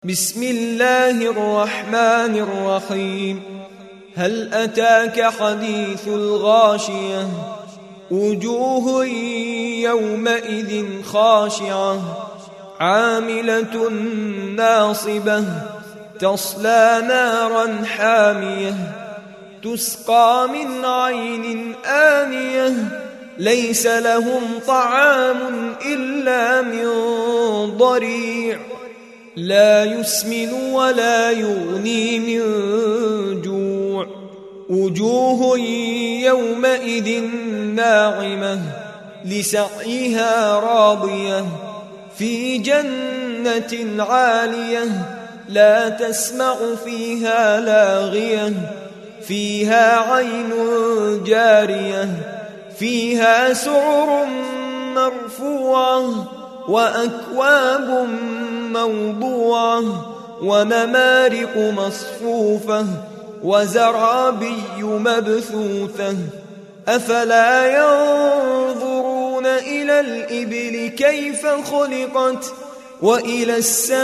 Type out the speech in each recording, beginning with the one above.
بسم الله الرحمن الرحيم. هل أتاك حديث الغاشية؟ وجوه يومئذ خاشعة عاملة ناصبة تصلى نارا حامية تسقى من عين آنية ليس لهم طعام إلا من ضريع لا يسمن ولا يغني من جوع. وجوه يومئذ ناعمة لسعيها راضية في جنة عالية لا تسمع فيها لاغية فيها عين جارية فيها سرر مرفوعة وأكواب موضوعة ونمارق مصفوفة وزرابي مبثوثة. أفلا ينظرون إلى الإبل كيف خلقت وإلى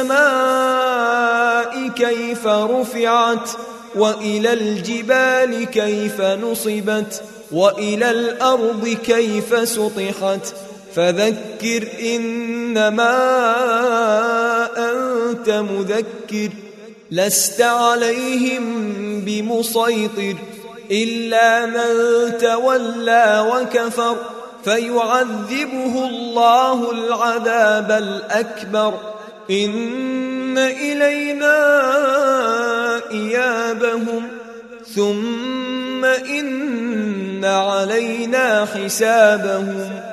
السماء كيف رفعت وإلى الجبال كيف نصبت وإلى الأرض كيف سطحت. فذكر إنما أنت مذكر لست عليهم بمسيطر إلا من تولى وكفر فيعذبه الله العذاب الأكبر. إن إلينا إيابهم ثم إن علينا حسابهم.